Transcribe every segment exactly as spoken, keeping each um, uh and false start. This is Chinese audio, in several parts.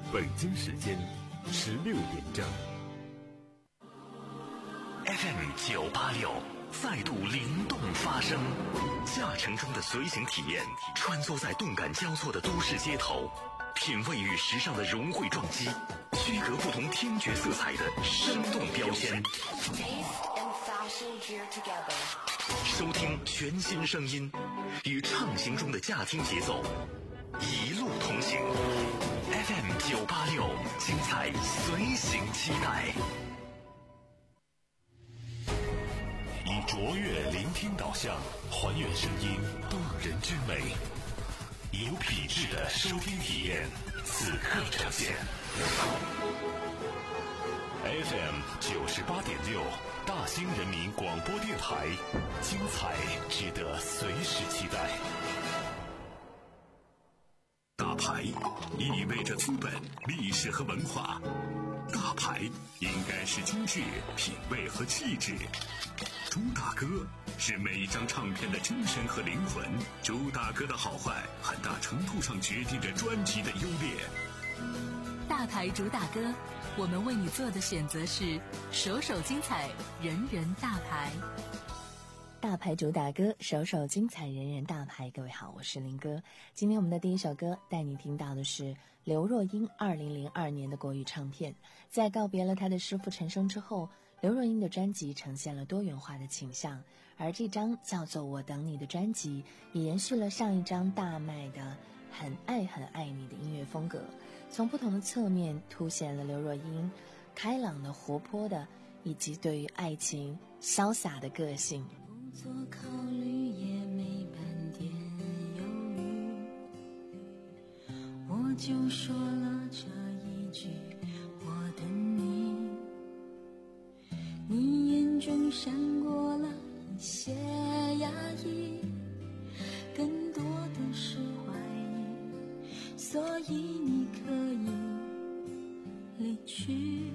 北京时间十六点整。 F M 九八六再度灵动发声，驾乘中的随行体验，穿梭在动感交错的都市街头，品味与时尚的融汇撞击，区隔不同听觉色彩的生动标签。收听全新声音，与畅行中的驾听节奏，一路同行。F M 九八六，精彩随行期待。以卓越聆听导向，还原声音动人之美，有品质的收听体验，此刻呈现。F M 九十八点六，大兴人民广播电台，精彩值得随时期待。大牌意味着资本、历史和文化，大牌应该是精致、品味和气质。朱大哥是每一张唱片的精神和灵魂，朱大哥的好坏很大程度上决定着专辑的优劣。 大牌主打歌，我们为你做的选择是首首精彩，人人大牌。 大牌主打歌，首首精彩，人人大牌。各位好，我是林哥。今天我们的第一首歌带你听到的是刘若英二零零二年的国语唱片。在告别了她的师父陈升之后，刘若英的专辑呈现了多元化的倾向，而这张叫做《我等你》的专辑也延续了上一张大卖的很爱很爱你的音乐风格，从不同的侧面凸显了刘若英开朗的、活泼的，以及对于爱情潇洒的个性。 不做考虑也没半点犹豫，我就说了这一句我等你，你眼中闪过了一些压抑，更多的是怀疑，所以你可以离去。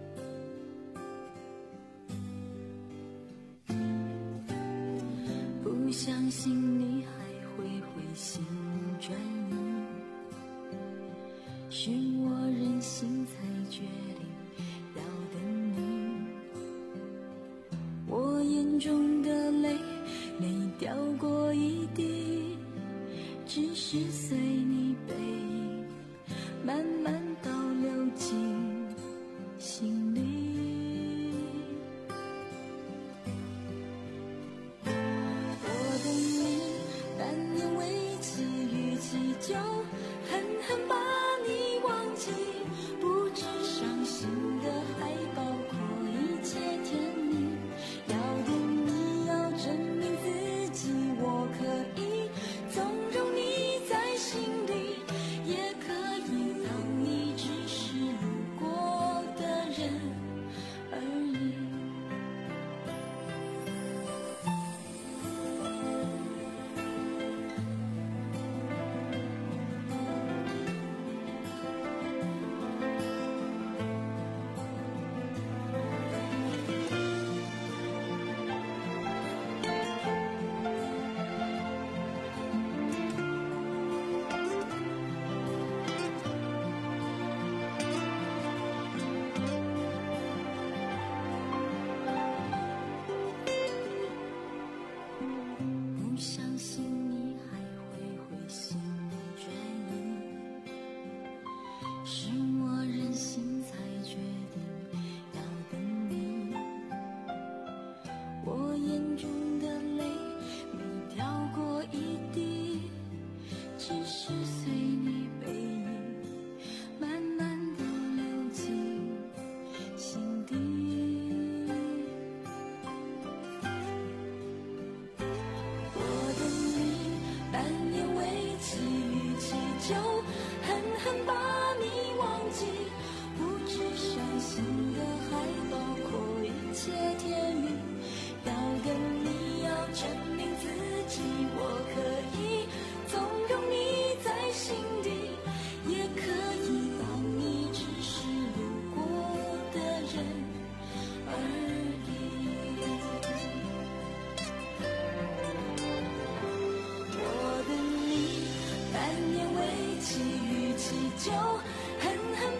不相信你还会回心转意，是我任性才决定要等你。我眼中的泪没掉过一滴，只是随你背影慢慢倒流进心里。就狠狠把你忘记，不止伤心的还包括一切甜蜜。要等你要证明自己，我可以纵容你在心里，也可以当你只是路过的人而已。就狠狠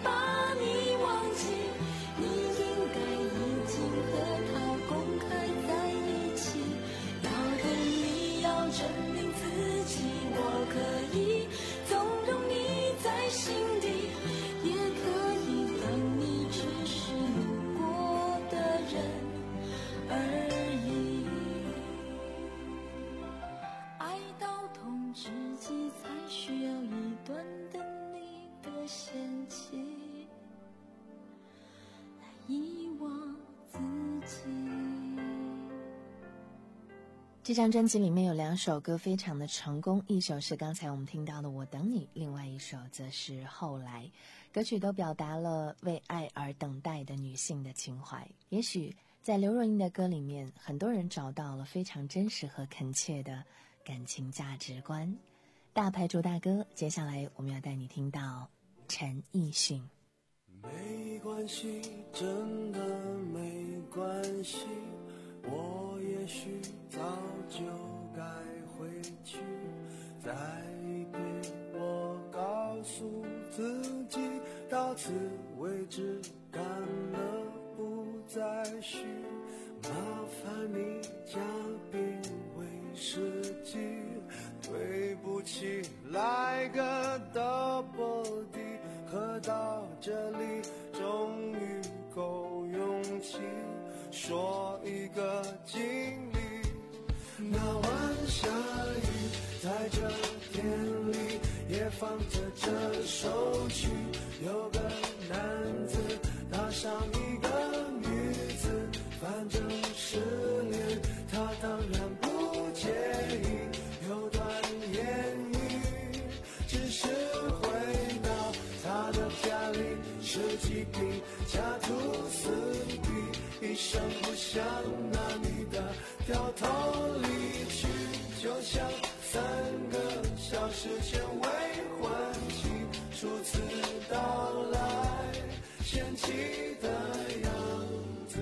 这张专辑里面有两首歌非常的成功，一首是刚才我们听到的《我等你》，另外一首则是《后来》。歌曲都表达了为爱而等待的女性的情怀。也许在刘若英的歌里面，很多人找到了非常真实和恳切的感情价值观。大牌主打歌，接下来我们要带你听到陈奕迅。 没关系，真的没关系，我也许早就该回去，再一遍我告诉自己，到此为止，干了不再续，麻烦你加冰威士忌，对不起，来个 double D， 喝到这里终于够勇气说一个经历。那晚下雨，在这天里也放着这首曲，有个男子搭上一个女子，反正失恋他当然不介意，有段言语只是回到他的家里，十几瓶家徒四壁，一声不响那女的掉头离去，就像三个小时前未婚妻初次到来嫌弃的样子。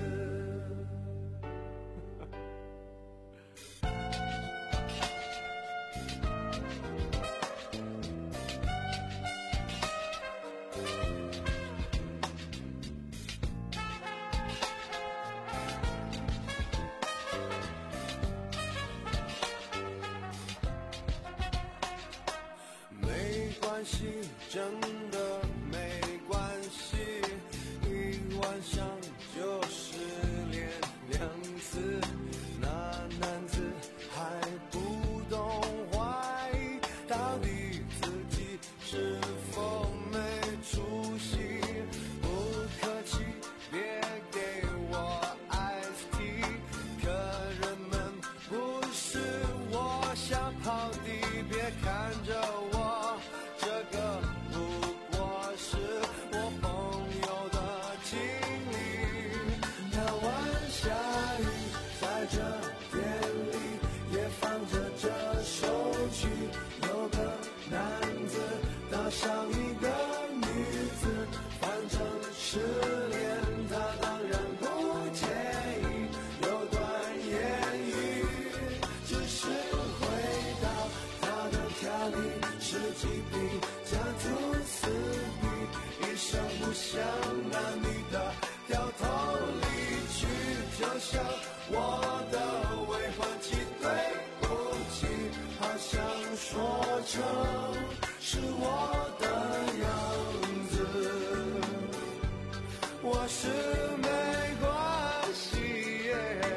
真的没关系，一晚上就失恋两次，那男子还不懂怀疑，到底自己是否没出息，不客气别给我 iced tea， 可人们不是我想跑的，别看着我这个不过是我朋友的经历。那晚下雨，在这店里也放着这首曲，有个男子搭上一个女子，反正失恋他当然不介意，有段言语只是回到他的家里，十几瓶家徒四壁，一声不响那女的掉头离去，就像我的未婚妻，对不起，好像说成是我的样子，我是没关系耶。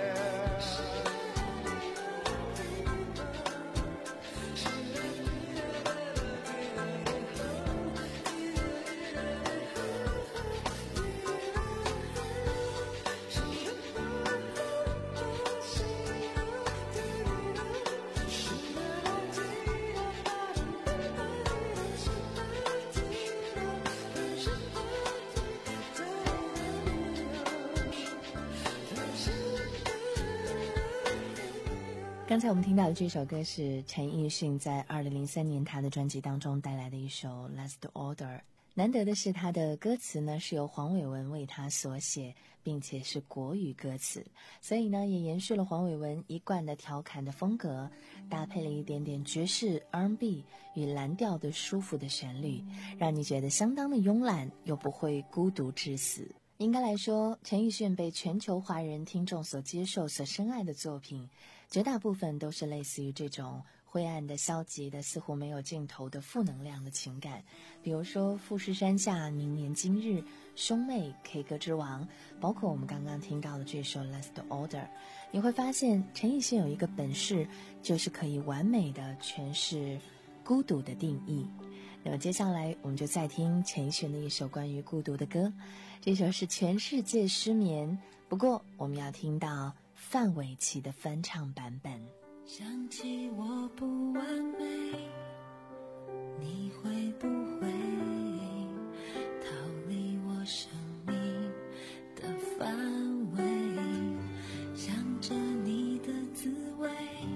刚才我们听到的这首歌是陈奕迅在二零零三年他的专辑当中带来的一首 Last Order。 难得的是他的歌词呢是由黄伟文为他所写，并且是国语歌词，所以呢也延续了黄伟文一贯的调侃的风格，搭配了一点点爵士 R and B 与蓝调的舒服的旋律，让你觉得相当的慵懒又不会孤独致死。应该来说，陈奕迅被全球华人听众所接受所深爱的作品，绝大部分都是类似于这种灰暗的、消极的、似乎没有尽头的负能量的情感，比如说富士山下、明年今日、兄妹、K 歌之王，包括我们刚刚听到的这首 Last Order。 你会发现陈奕迅有一个本事，就是可以完美的诠释孤独的定义。那么接下来我们就再听陈奕迅的一首关于孤独的歌，这首是全世界失眠，不过我们要听到范玮琪的翻唱版本。 想起我不完美，你会不会逃离我生命的范围？想着你的滋味，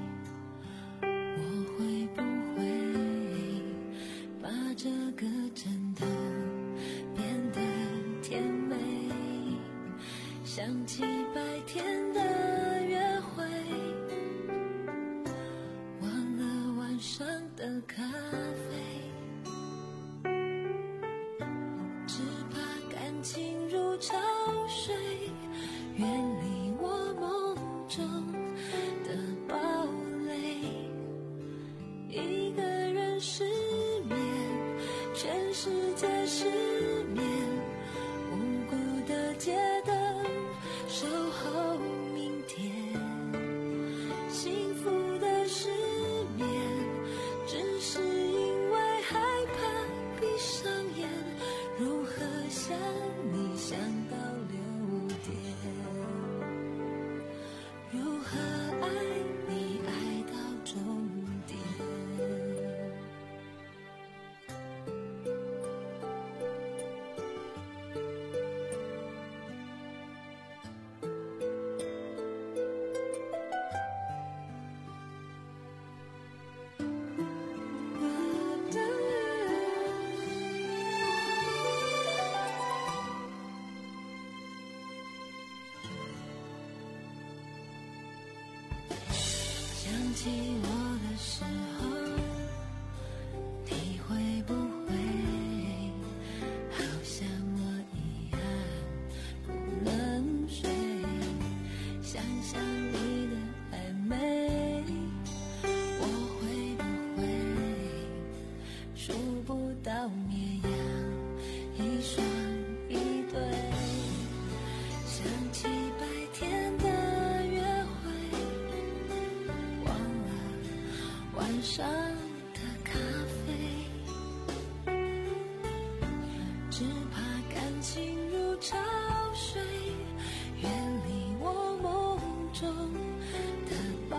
我会不会把这个枕头变得甜美？想起白天的约会，忘了晚上的咖啡，只怕感情如潮水，远离我梦中的堡垒。一个人失眠，全世界失眠，无辜的街灯守候明天。幸福的失眠，只是因为害怕闭上眼，如何想你想到六点，如何爱你爱到终点。想起我的时候，你会不会好像我一样不能睡？想想你的暧昧，我会不会数不到绵羊一双一对？想起白天的约会，忘了晚上的咖啡，只怕感情如潮水，远离我梦中的堡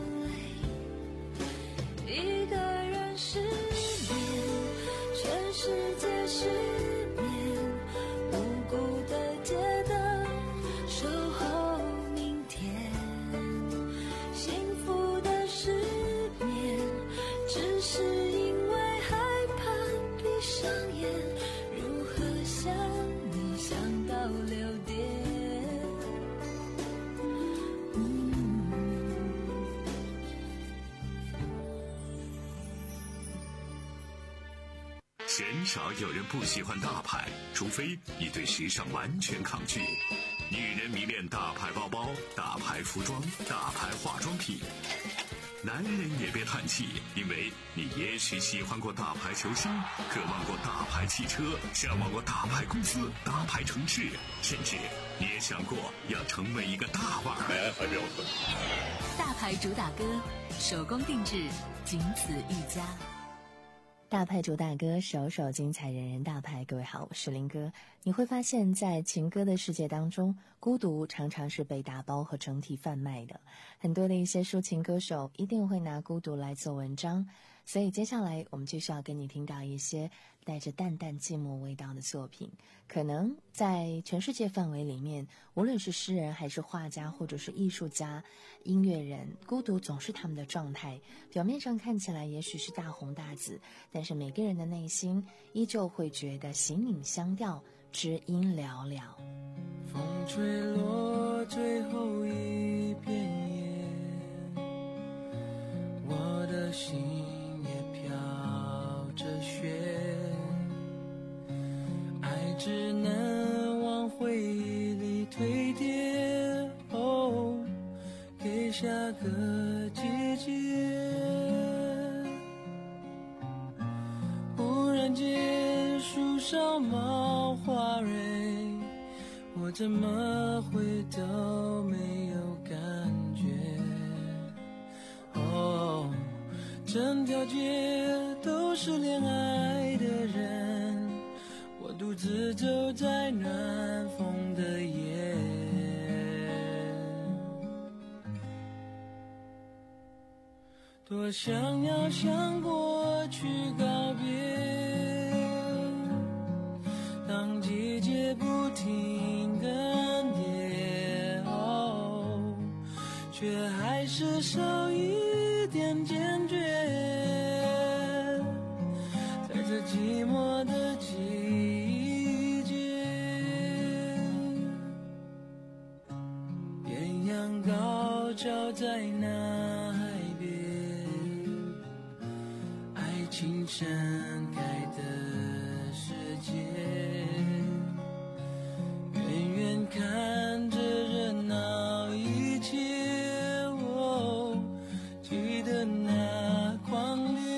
垒。一个人失眠，全世界失眠，无辜的街灯守候明天。幸福的失眠，只是因为害怕闭上眼，如何想你想到六点。 鲜少有人不喜欢大牌，除非你对时尚完全抗拒。女人迷恋大牌包包、大牌服装、大牌化妆品。男人也别叹气，因为你也许喜欢过大牌球星，渴望过大牌汽车，向往过大牌公司、大牌城市，甚至你也想过要成为一个大腕儿。 大牌主打歌，手工定制，仅此一家。 大牌主打歌，首首精彩，人人大牌。各位好，我是林哥。你会发现在情歌的世界当中，孤独常常是被打包和整体贩卖的。很多的一些抒情歌手一定会拿孤独来做文章，所以接下来我们就需要跟你听到一些带着淡淡寂寞味道的作品。可能在全世界范围里面，无论是诗人还是画家或者是艺术家、音乐人，孤独总是他们的状态。表面上看起来也许是大红大紫，但是每个人的内心依旧会觉得形影相吊，知音寥寥。 风吹落最后一片叶，我的心也飘着雪，爱只能往回忆里堆叠，哦，给下个季节。忽然间树上冒花蕊，我怎么会都没有感觉？哦，整条街都是恋爱的人，我独自走在暖风的夜。 多想要向过去告别，当季节不停更迭，哦，却还是少一点坚决，在这寂寞的季节，艳阳高照在那海边，爱情盛开的世界，远远看着热闹一切，哦，记得那狂烈。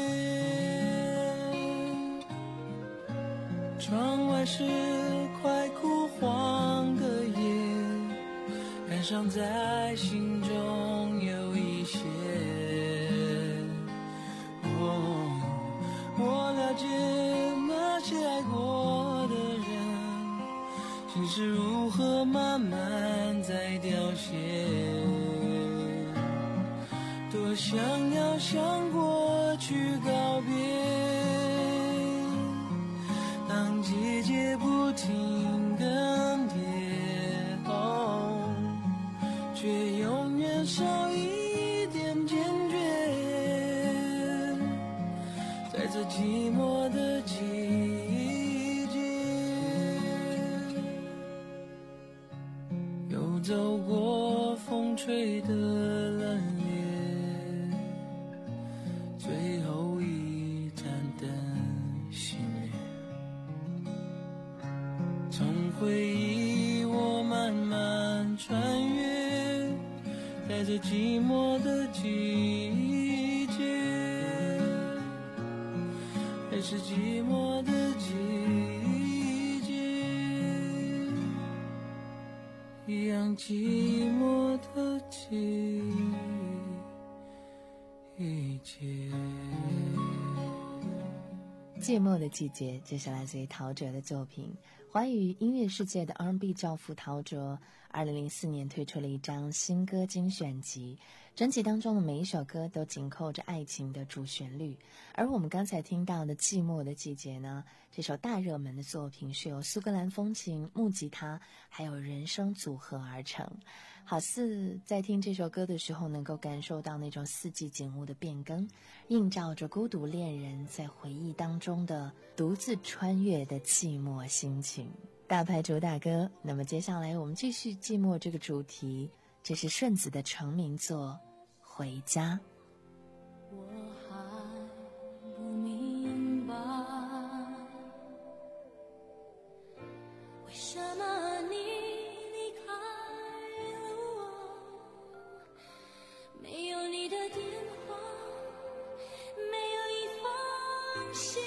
窗外是快枯黄的叶，感伤在心中有一些。哦，我了解那些爱过的人，心是如何慢慢在凋谢。多想要向过去告别，当季节不停更迭，哦，却永远少一点坚决，在这寂寞的季节，又走过风吹的冷冽，最后一盏灯熄灭，从回忆我慢慢穿越，在这寂寞的季节，还是寂寞的季节，一样寂寞的季节。 寂寞的季节，这是来自于陶喆的作品。华语音乐世界的 R and B 教父陶喆二零零四年推出了一张新歌精选集，专辑当中的每一首歌都紧扣着爱情的主旋律。而我们刚才听到的寂寞的季节呢，这首大热门的作品是由苏格兰风琴、木吉他还有人声组合而成，好似在听这首歌的时候能够感受到那种四季景物的变更，映照着孤独恋人在回忆当中的独自穿越的寂寞心情。大牌主打歌，那么接下来我们继续寂寞这个主题，这是顺子的成名作《回家》。 我还不明白，为什么你离开了我，没有你的电话，没有一封信，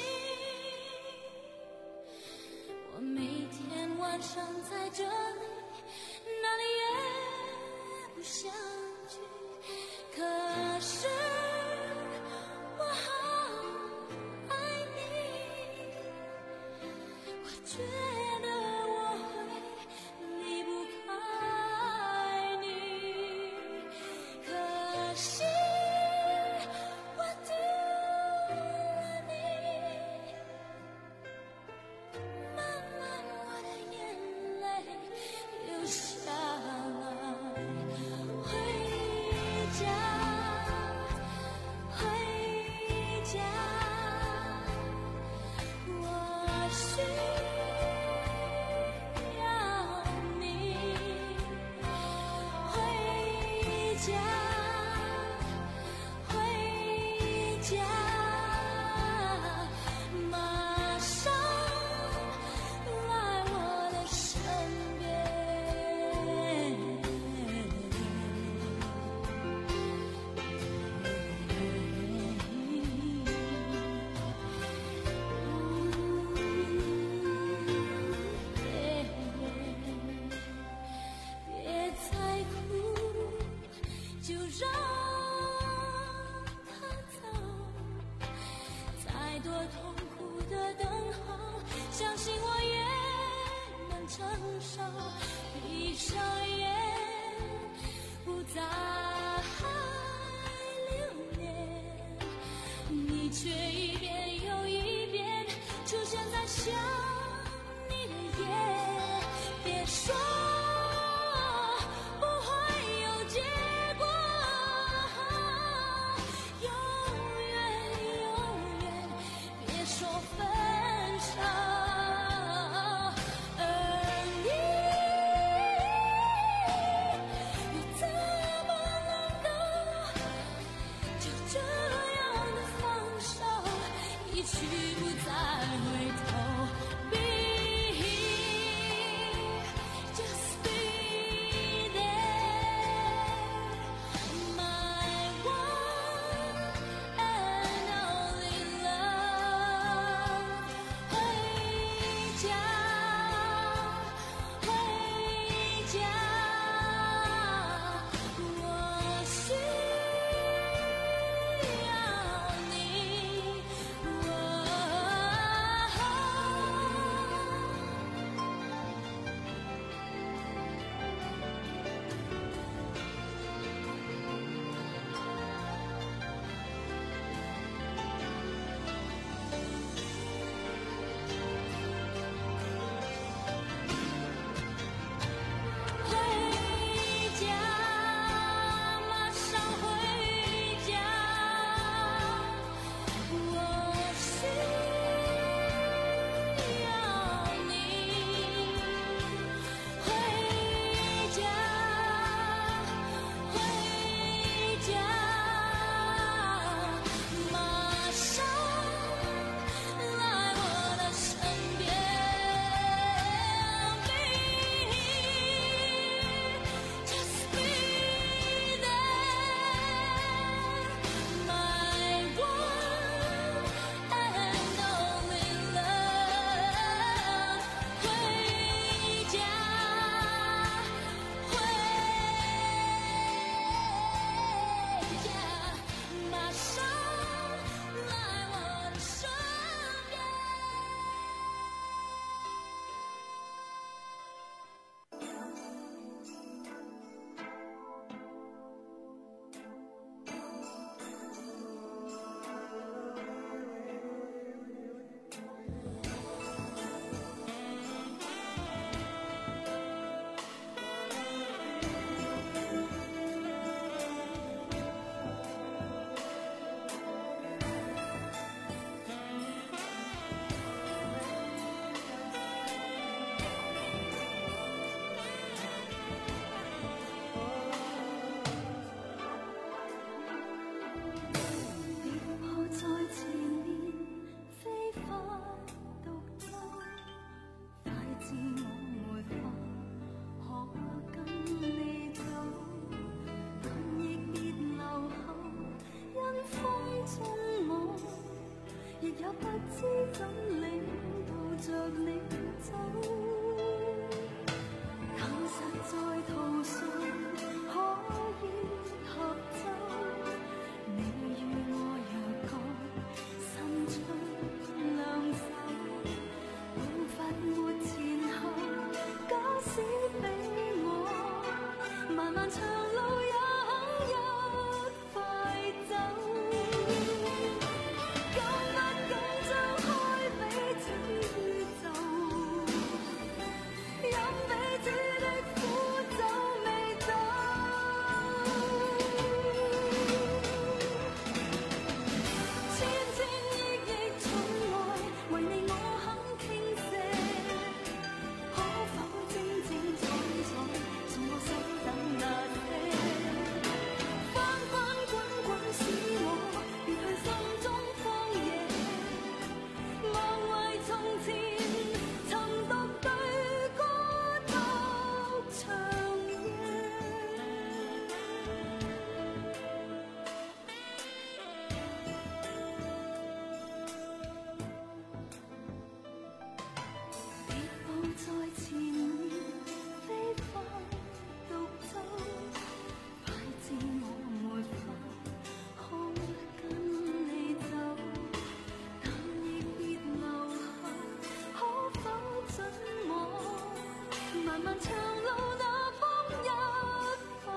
我每天晚上在这里，哪里也不想去，可是我好爱你，我觉得我会离不开你，可惜我丢了你，慢慢我的眼泪流下来，回家，回家，我需要你，回家，回家，马上来我的身边。别再哭，就让它走，再多痛苦的等候，相信我也能承受，闭上眼，不再留恋， 却一遍又一遍出现在想你的夜。别说不会有结果，永远永远别说分手。而你又怎么能够就这样的放手，一去不再回头。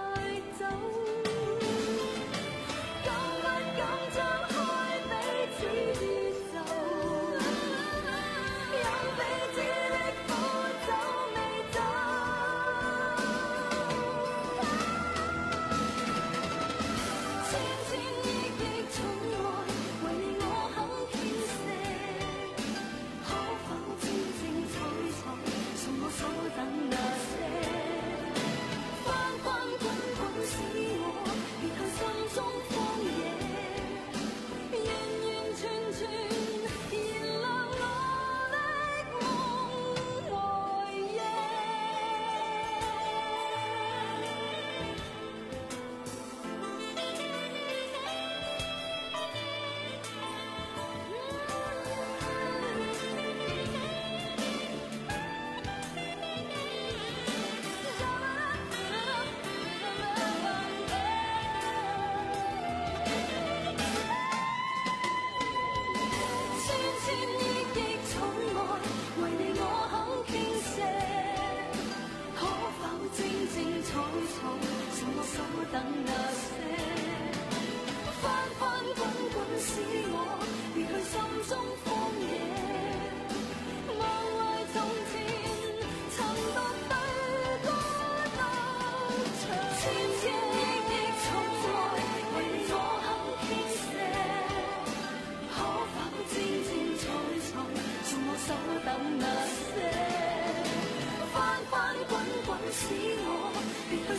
敢不敢張開彼此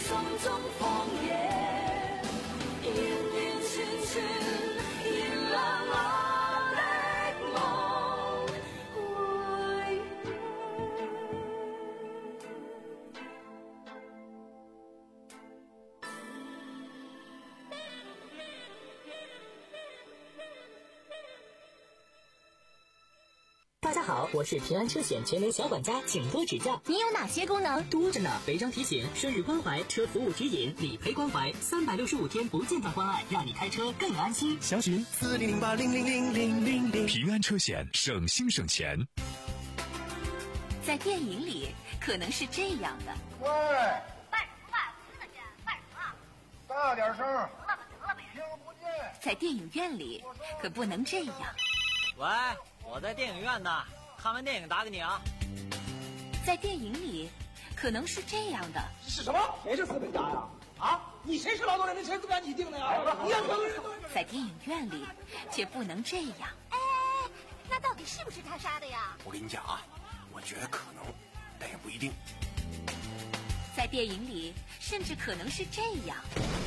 送中风叶，陰陰淺淺，引了我的夢回憶。 大家好，我是平安车险全能小管家，请多指教。 你有哪些功能？ 多着呢，违章提醒、顺日关怀、车服务指引、理赔关怀，三百六十五天不间断关爱，让你开车更安心。 详询四零零八零零零零零零。 平安车险，省心省钱。 在电影里可能是这样的。 喂， 卖什么卖？我听得见，卖什么？ 大点声。 得了吧，得了呗。 听不见。 在电影院里可不能这样。 喂，我在电影院呢，看完电影打给你啊。 在电影里可能是这样的。 是什么？谁是资本家呀？啊，你谁是劳动人民？谁资本家你定的呀？你要可在电影院里却不能这样。 哎，那到底是不是他杀的呀？ 我跟你讲啊，我觉得可能，但也不一定。 在电影里甚至可能是这样。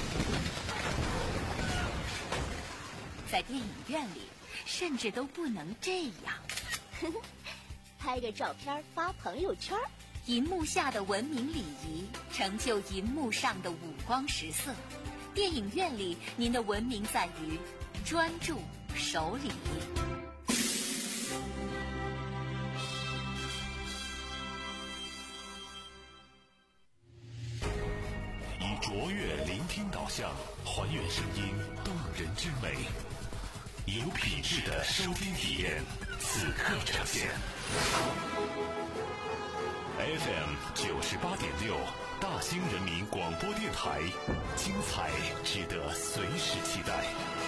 在电影院里甚至都不能这样。 拍个照片发朋友圈。 银幕下的文明礼仪成就银幕上的五光十色。电影院里您的文明在于专注守礼。 以卓越聆听导向，还原声音动人之美，有品质的收听体验，此刻呈现。F M 九十八点六，大兴人民广播电台，精彩值得随时期待。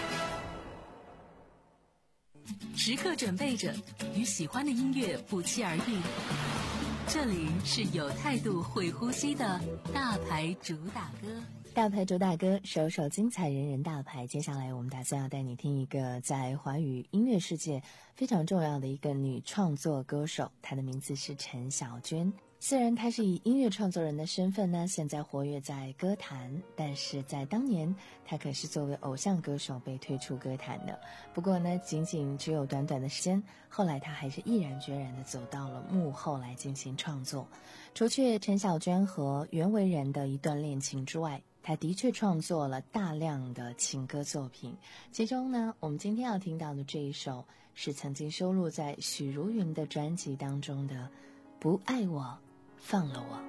时刻准备着与喜欢的音乐不期而遇。这里是有态度会呼吸的大牌主打歌。 大牌主打歌，首首精彩，人人大牌。接下来我们打算要带你听一个在华语音乐世界非常重要的一个女创作歌手，她的名字是陈小娟。虽然她是以音乐创作人的身份呢，现在活跃在歌坛，但是在当年她可是作为偶像歌手被推出歌坛的。不过呢，仅仅只有短短的时间，后来她还是毅然决然地走到了幕后来进行创作。除却陈小娟和袁惟仁的一段恋情之外，他的确创作了大量的情歌作品，其中呢，我们今天要听到的这一首是曾经收录在许茹芸的专辑当中的《不爱我放了我》。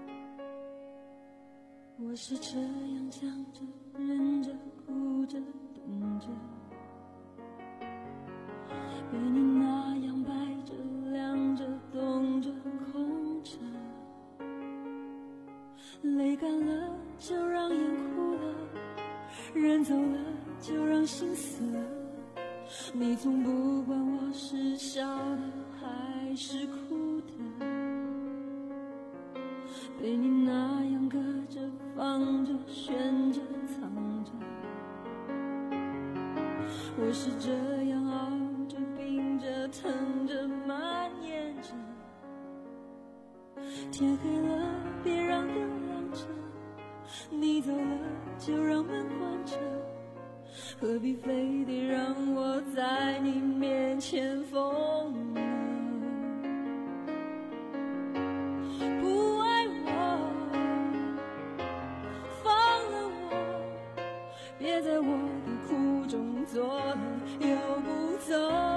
我是这样想着，忍着，哭着，等着，被你那样摆着，亮着，动着，空着，泪干了就让眼哭了，人走了就让心死了，你从不管我是笑的还是哭的，被你那样搁着放着悬着藏着，我是这样熬着冰着疼着蔓延着，天黑了别让灯亮着，你走了就让门关着，何必非得让我在你面前疯了？不爱我，放了我，别在我的苦中作乐又不走。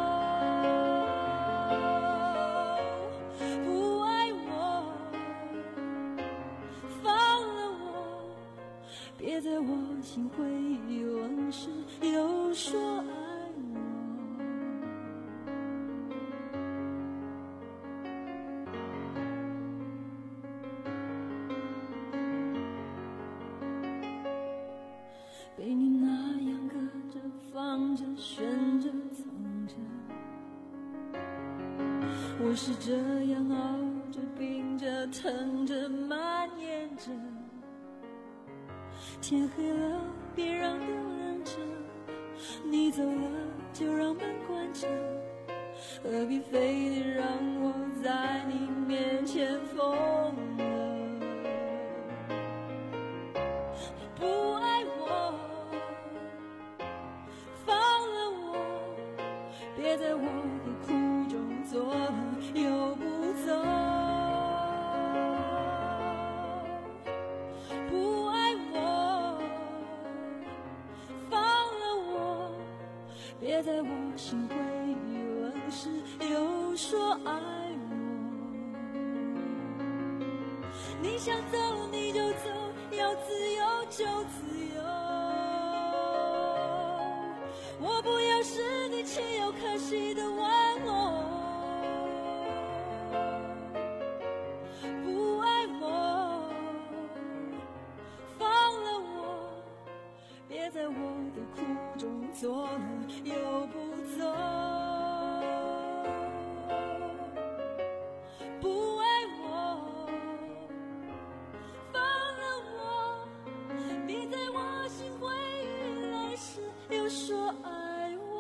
别在我心回忆往事，又说爱我。被你那样搁着放着悬着藏着，我是这样熬着冰着疼着蔓延着，天黑了别让灯亮着，你走了就让门关着，何必非得让我在你面前疯了？ 你想走你就走，要自由就自由。我不要是你情有可惜的玩偶，不爱我，放了我，别在我的苦中作乐又不走。不爱我，放了我，别在我心灰意冷时又说爱我。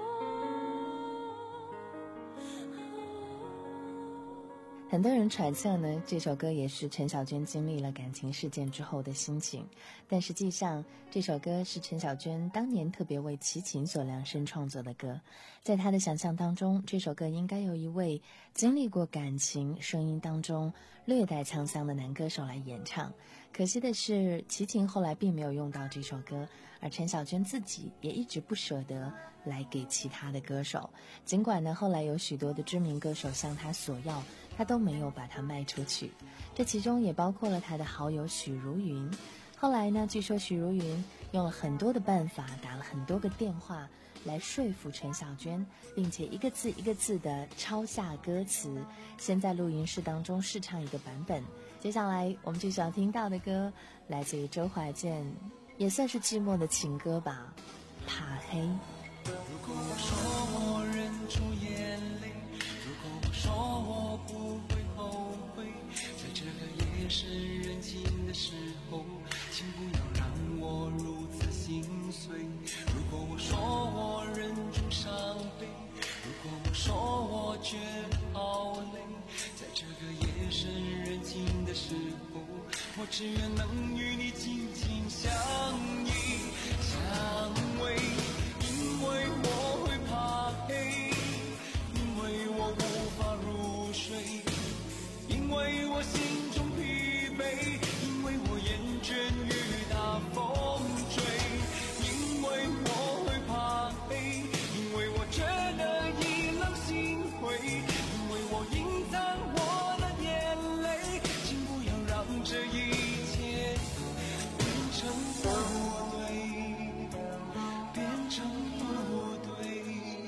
很多人揣测呢，这首歌也是陈小娟经历了感情事件之后的心情，但实际上这首歌是陈小娟当年特别为齐秦所量身创作的歌。在她的想象当中，这首歌应该由一位经历过感情、声音当中略带沧桑的男歌手来演唱。可惜的是，齐秦后来并没有用到这首歌，而陈小娟自己也一直不舍得来给其他的歌手。尽管呢，后来有许多的知名歌手向她索要，她都没有把它卖出去，这其中也包括了她的好友许茹芸。后来呢，据说许茹芸用了很多的办法，打了很多个电话来说服陈小娟，并且一个字一个字的抄下歌词，先在录音室当中试唱一个版本。接下来我们就想听到的歌来自于周华健，也算是寂寞的情歌吧，怕黑。 如果我说我忍住眼泪，如果我说我不会后悔，在这个夜深人静的时候，请不要让我如此心碎。如果我说我忍住伤悲，如果我说我觉得好累，在这个夜深人静的时候，我只愿能与你紧紧相依相偎。因为我会怕黑，因为我无法入睡，因为我心中疲惫，因为我厌倦雨打风吹。因为我会怕黑，因为我觉得意冷心灰，因为我隐藏我的眼泪，请不要让这一切变成不对，变成不对。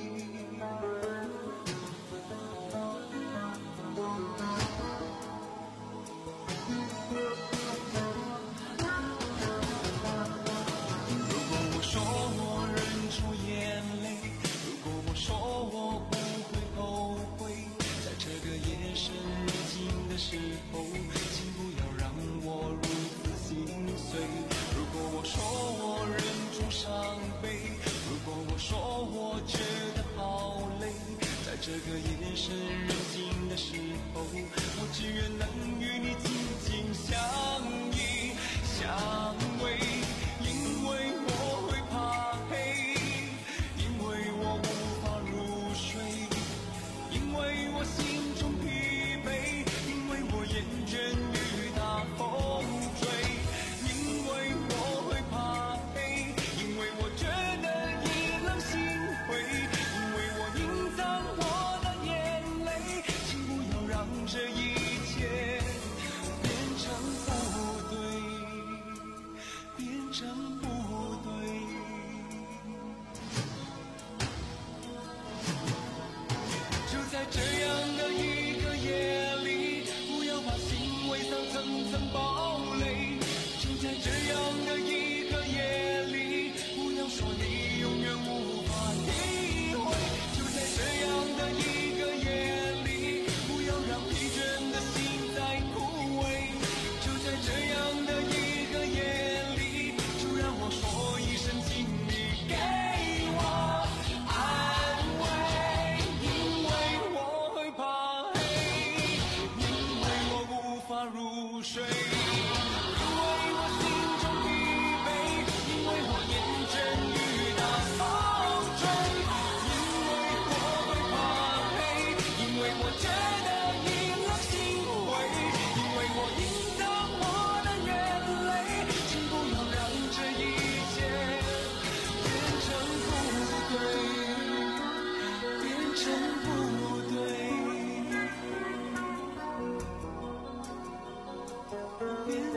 如果我说我忍住眼泪，如果我说我不会后悔，在这个夜深人静的时候，请不要让我如此心碎。如果我说我忍住伤悲，如果我说我觉得好累，在这个夜深人静的时候，我只愿能与你紧紧相依相偎。因为我会怕黑，因为我无法入睡，因为我心中疲惫，因为我厌倦雨打风吹。因为我会怕黑，因为我觉得意冷心灰，因为我隐藏我的眼泪，请不要让这一切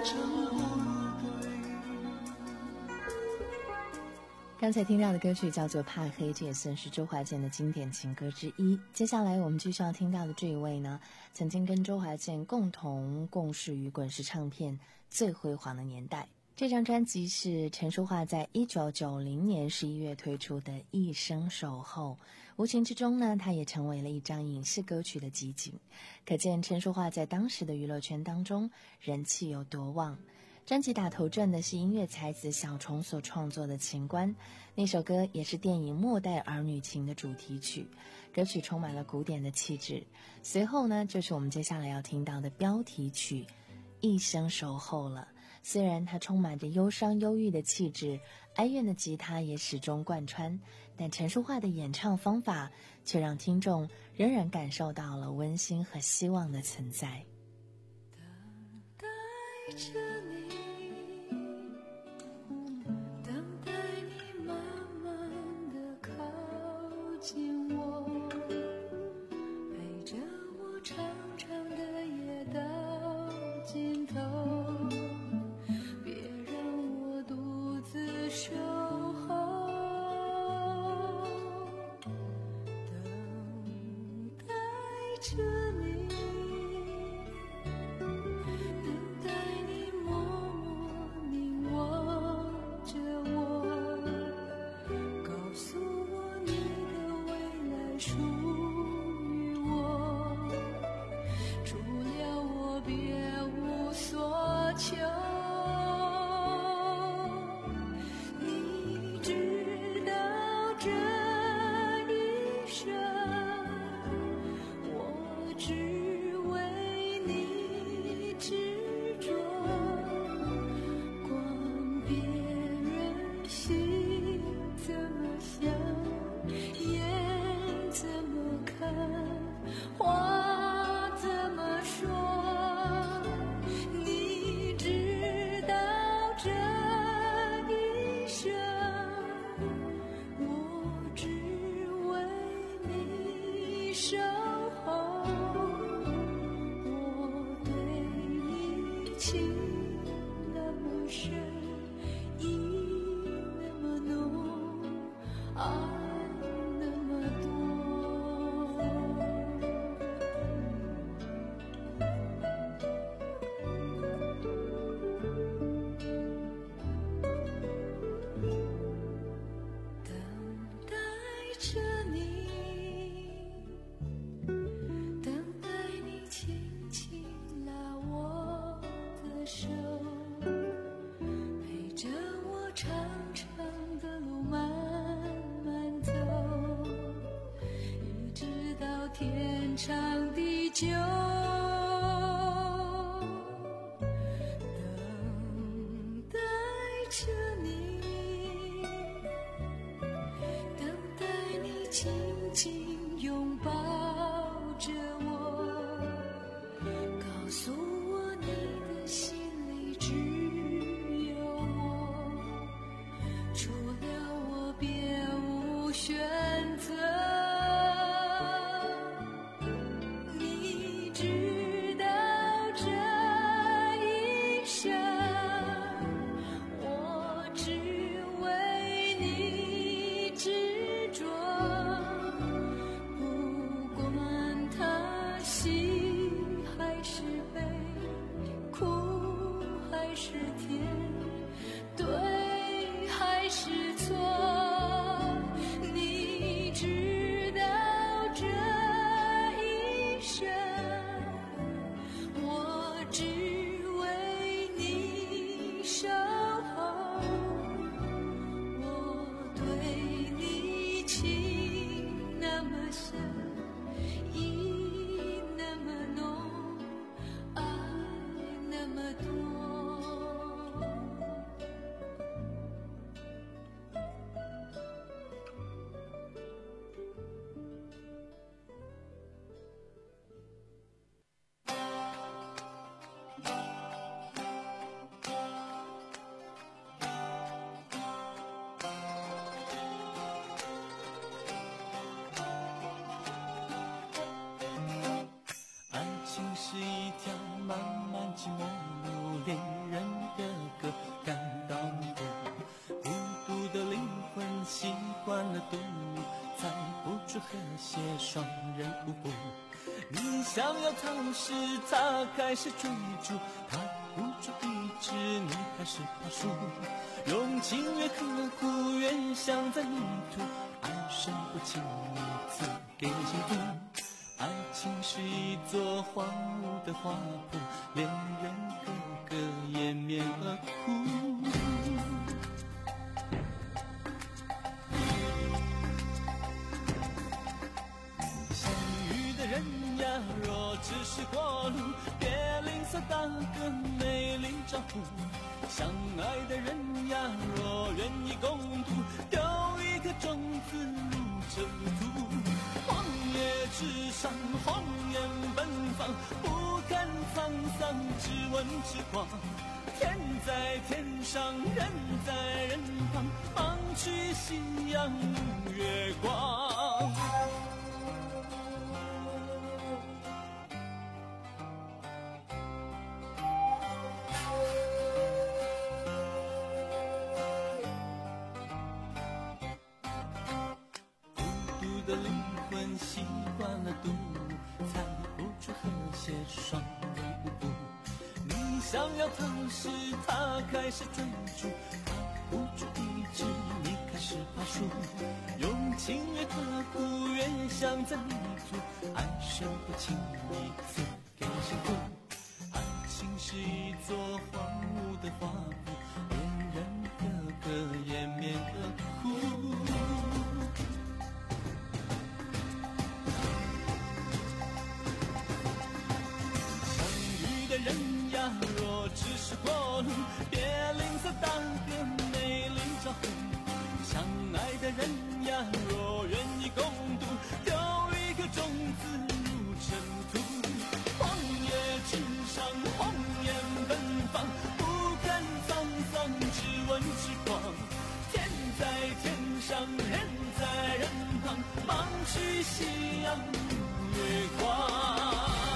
刚才听到的歌曲叫做《怕黑》，这也算是周华健的经典情歌之一。接下来我们继续要听到的这一位呢，曾经跟周华健共同共事于滚石唱片最辉煌的年代。这张专辑是陈淑桦在一九九零年十一月推出的《一生守候》，无形之中呢，它也成为了一张影视歌曲的集锦，可见陈淑桦在当时的娱乐圈当中人气有多旺。专辑打头阵的是音乐才子小虫所创作的《情关》，那首歌也是电影《末代儿女情》的主题曲，歌曲充满了古典的气质。随后呢，就是我们接下来要听到的标题曲《一生守候》了。虽然它充满着忧伤忧郁的气质，哀怨的吉他也始终贯穿，但陈淑桦的演唱方法却让听众仍然感受到了温馨和希望的存在。 等待着你，等待你慢慢地靠近我，陪着我长长的夜到尽头，别让我独自守候。等待着你，等待你默默凝望着我，告诉我你的未来属于我，除了我别无所求。你知道这一生我只为你执着，管别人心怎么想，眼怎么看，话怎么说。你知道这一生我只为你守候，我对你情那么深，意那么浓，爱那么多。等待着你，等待你轻轻拉我的手，陪着我长长的路慢慢走，一直到天长地久。等待着你，等待你紧紧拥抱着我，告诉我你的心里只有我，除了我别无选择。你知道这一生我只为你执着，不管它喜还是悲，苦还是甜，对还是错。你知道这一生我只为你守候，我对你情那么深，意那么浓，爱那么多。 是一条漫漫寂寞路，恋人个个感到苦。孤独的灵魂习惯了独舞，猜不出和谐双人舞步。你想要逃时，他开始追逐，他不住一直，你开始爬树。用情越刻苦，越想在泥土，爱深不轻易赐给幸福。爱情是一座荒芜的花圃，恋人个个掩面而哭。相遇的人呀，若只是过路，别吝啬打个美丽招呼。相爱的人呀，若愿意共度，丢一颗种子入尘土。荒野之上，荒野奔放，不看沧桑，只问痴狂。天在天上，人在人旁，忙去夕阳无月光。的灵魂习惯了独舞，猜不出和谐双人舞步。你想要逃时，他开始追逐，他不住一直，你开始爬树。用情越刻苦，越想在泥土，爱深不轻易赐给幸福。爱情是一座荒芜的花圃，恋人个个掩面而哭。人呀，若只是过路，别吝啬打个美丽招呼。相爱的人呀，若愿意共度，丢一颗种子入尘土。荒野之上，荒野奔放，不看沧桑，只问痴狂。天在天上，人在人旁，忙去夕阳无月光。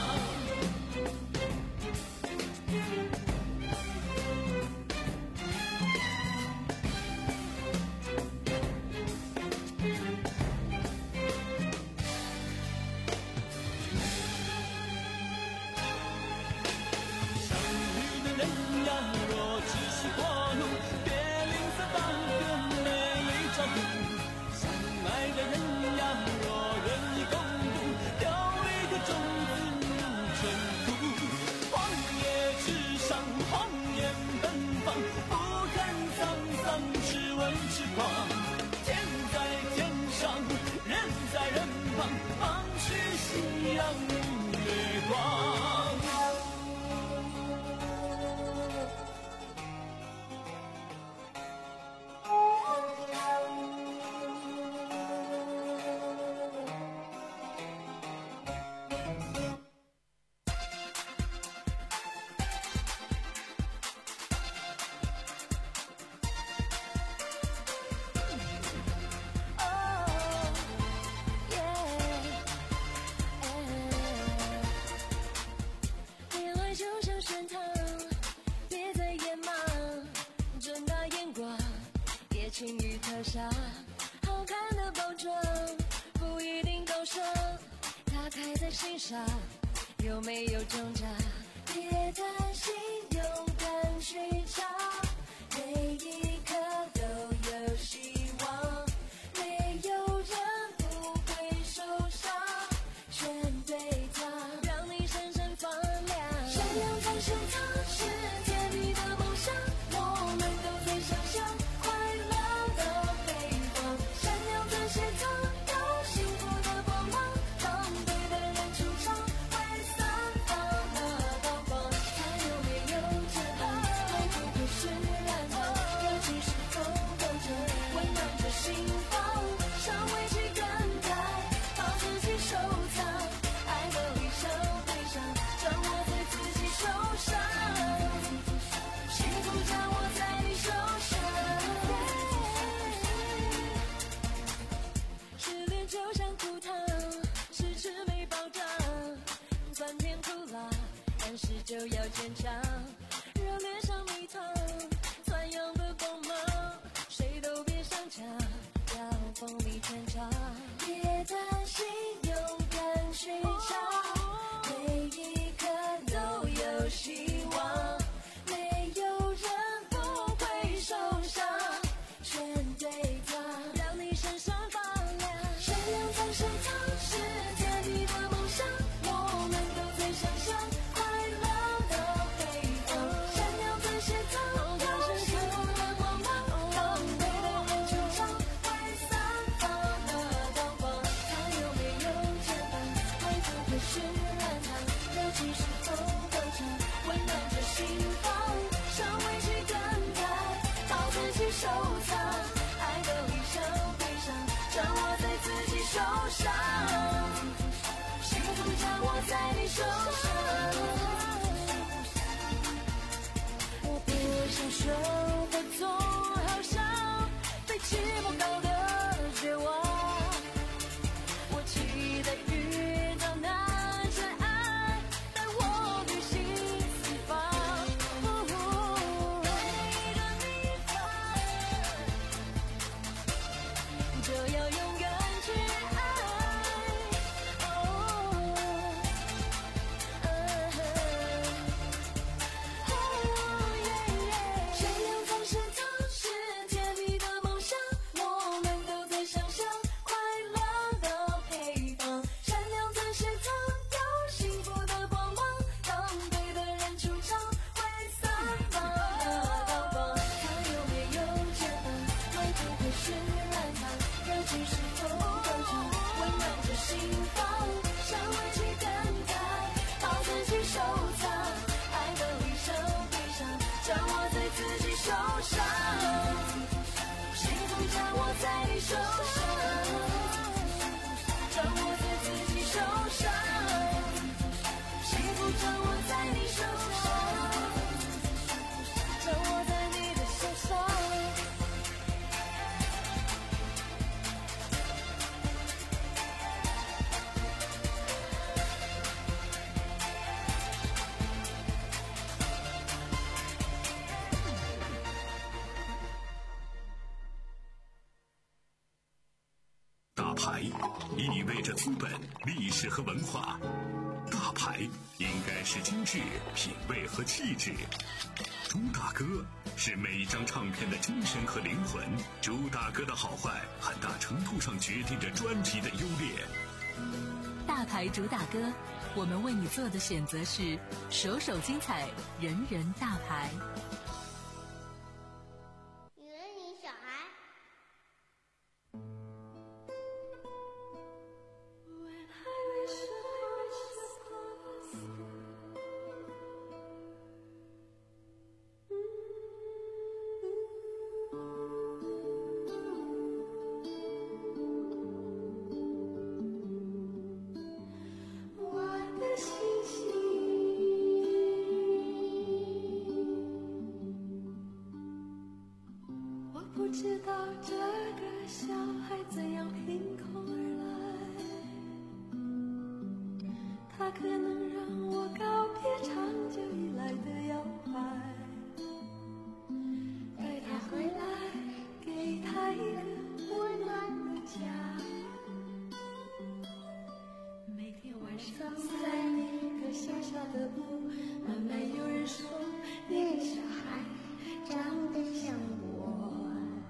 情欲刻下好看的包装，不一定高尚，它开在心上，有没有挣扎？别担心，勇敢去找，每一刻都有希望，没有人不会受伤，全对它，让你闪闪发亮。闪亮在现场，世界里的梦想，我们都在想象。有但是就要坚强，热恋像蜜糖，钻样的光芒，谁都别想抢，要锋利坚强，别担心，勇敢去闯，每一刻都有希望，没有人不会受伤，全对他，让你闪闪发亮，闪亮在身旁，是甜蜜的梦想，我们都在想象快乐的北方，闪亮在身旁，有幸福的光芒，当对的人出场，会散发的光芒，它有没有肩膀，会不会是软糖，尤其是后半场，温暖着心房，尚未去等待，靠自己收藏，爱的理想悲伤，掌握在自己手上，幸福掌握在你手上，我不想说的总好像被期末搞得绝望，我期待遇到那真爱，带我旅行四方，每一个地方，就要勇敢去爱。闪亮在身旁，是甜蜜的梦想，我们都在想象快乐的配方，闪亮在身旁，有幸福的光芒，当对的人出场，会散发的高光，它有没有肩膀，会不会是软糖，尤其是后半场，温暖着心房，尚未去等待，靠自己收藏，爱的理想悲伤，掌握在自己手上，幸福掌握在你手上，掌握在自己手上，幸福掌握在你手上，掌握在你的手上。 大牌意味着资本、历史和文化，大牌应该是精致、品味和气质。朱大哥是每一张唱片的精神和灵魂，朱大哥的好坏很大程度上决定着专辑的优劣。 大牌主打歌，我们为你做的选择是首首精彩，人人大牌。 女人你小孩。 我的星星，我不知道这个小孩怎样凭空而来，他可能让我告别长久以来的摇摆，带他回来，给他一个温暖的家。每天晚上在那个小小的屋，慢慢有人说那个小孩长得像我，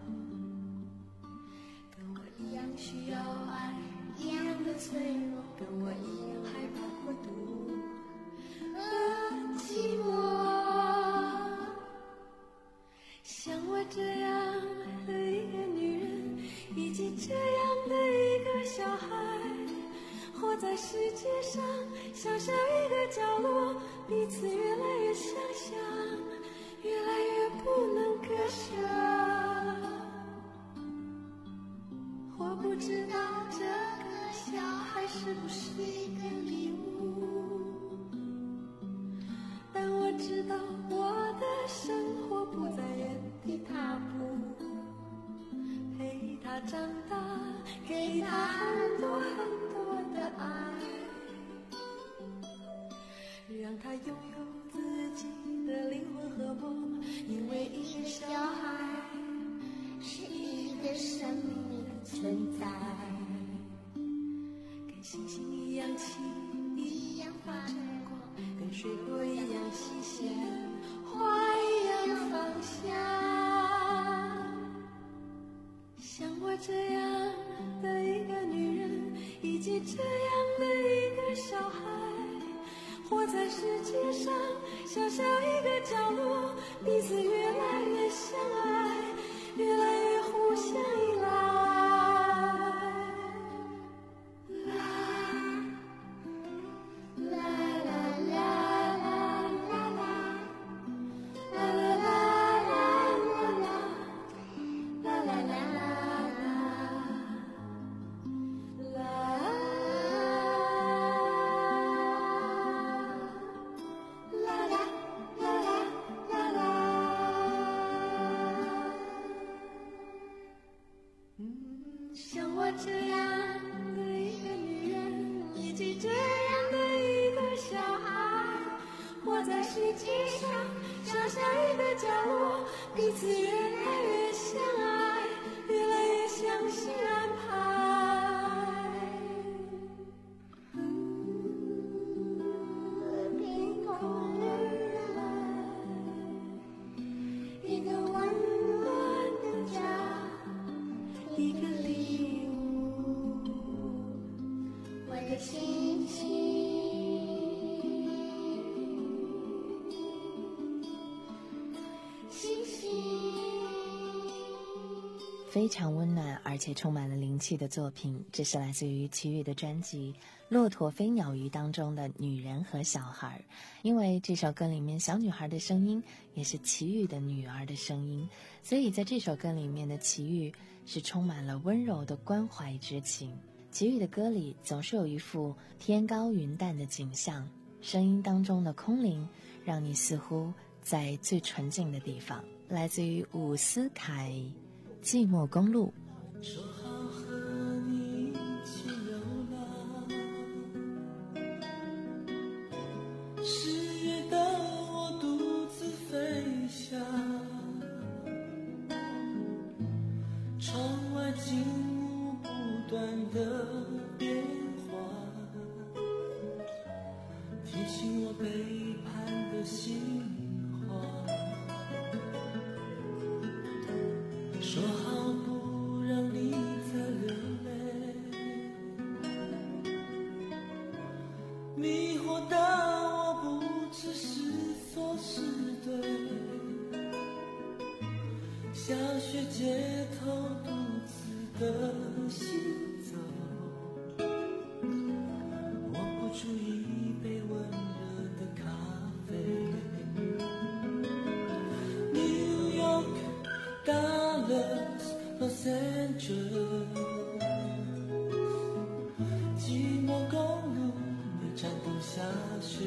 跟我一样需要爱，一样的脆弱，跟我一样害怕孤独和寂寞。像我这样的一个女人，以及这样的一个小孩，活在世界上小小一个角落，彼此越来越相像，越来越不能割舍。我不知道这个小孩是不是一个礼物，但我知道我的生活不在原地踏步，陪他长大，给他很多很多的爱，让他拥有自己的灵魂和梦，因为一个小孩是一个生命的存在，跟星星一样轻，一样发着光，跟水果一样新鲜，花一样芳香。像我这样的一个女人，以及这样的一个小孩，活在世界上小小一个角落，彼此越来越相爱，越来越互相依赖。像我这样的一个女人，以及这样的一个小孩，活在世界上小小一个角落，彼此越来越相爱，越来越相信安排。天空而来，一个温暖的家，一个礼物，我的心情。星星。 非常温暖而且充满了灵气的作品，这是来自于齐豫的专辑《骆驼飞鸟鱼》当中的女人和小孩。因为这首歌里面小女孩的声音也是齐豫的女儿的声音，所以在这首歌里面的齐豫是充满了温柔的关怀之情。齐豫的歌里总是有一副天高云淡的景象，声音当中的空灵让你似乎在最纯净的地方。来自于伍思凯《寂寞公路》。 说好和你一起流浪，十月的我独自飞翔，窗外景物不断的变化，提醒我背叛的心慌。说好不让你再流泪，迷惑的我不知是错是对，下雪街头独自的行走，我不注意一杯温热的咖啡。New York Dallas Los Angeles， 寂寞公路每站都下雪，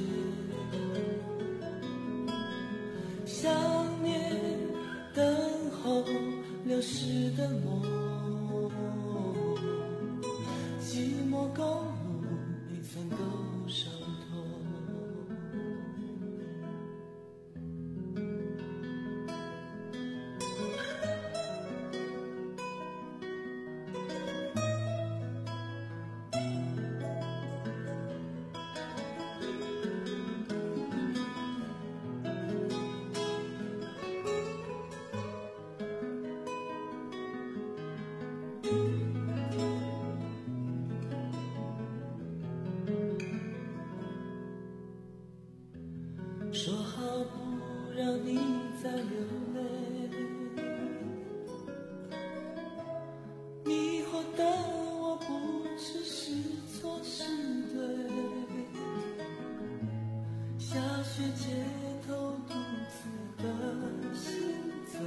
想念等候流逝的梦，寂寞公路每寸都伤痛。说好不让你再流泪，迷惑的我不知是错是对，下雪街头独自的行走，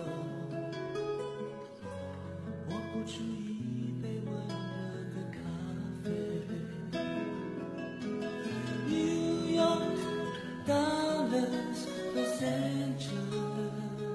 我不注意一杯温热的咖啡。New York Dallas Los Angeles，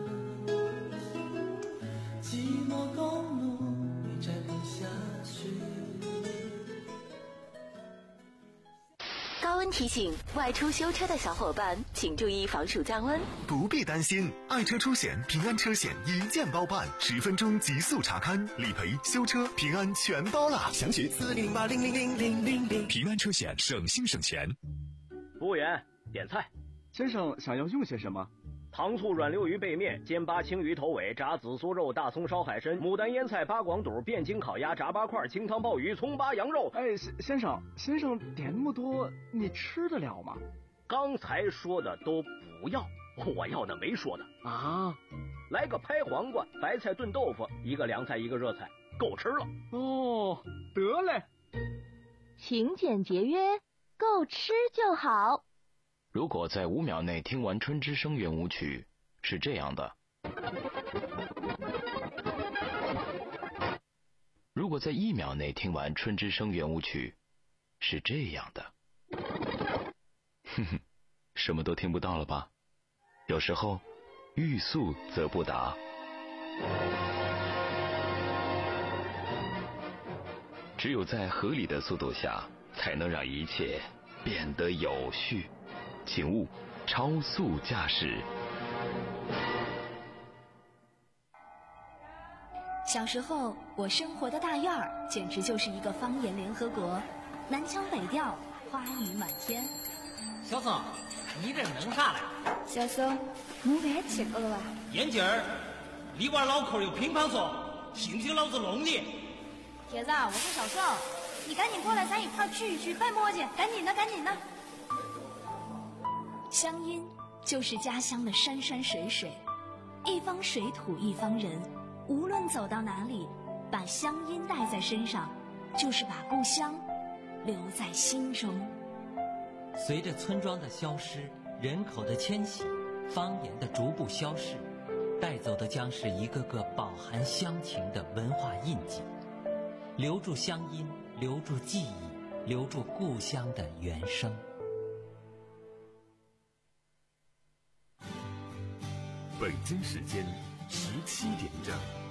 寂寞公路每站都下雪。 高温提醒：外出修车的小伙伴，请注意防暑降温。 不必担心，爱车出险平安车险一键包办，十分钟极速查勘、理赔、修车、平安全包啦！详询四零零八零零零零零零。 平安车险，省心省钱。 服务员，点菜。 先生想要用些什么？ 糖醋软溜鱼背面、煎八青鱼头尾、炸紫苏肉、大葱烧海参、牡丹腌菜、八广肚、汴京烤鸭、炸八块、清汤鲍鱼、葱八羊肉。 哎，先生，先生点那么多，你吃得了吗？ 刚才说的都不要，我要的没说的啊。 来个拍黄瓜、白菜炖豆腐，一个凉菜一个热菜，够吃了。 哦，得嘞。 勤俭节约，够吃就好。 如果在五秒内听完《春之声》圆舞曲，是这样的；如果在一秒内听完《春之声》圆舞曲，是这样的。哼哼，什么都听不到了吧？有时候，欲速则不达。只有在合理的速度下，才能让一切变得有序。请勿超速驾驶。 小时候，我生活的大院儿简直就是一个方言联合国，南腔北调，花语满天。 小宋，你这弄啥嘞？ 小宋，弄饭吃够了吧？ 眼镜儿，你娃脑壳有乒乓球，信不信老子弄你？ 铁子，我是小宋，你赶紧过来，咱一块聚一聚，别磨叽，赶紧的，赶紧的。 乡音就是家乡的山山水水，一方水土一方人，无论走到哪里，把乡音带在身上，就是把故乡留在心中。 随着村庄的消失，人口的迁徙，方言的逐步消逝，带走的将是一个个饱含乡情的文化印记。留住乡音，留住记忆，留住故乡的原声。 北京时间十七点整。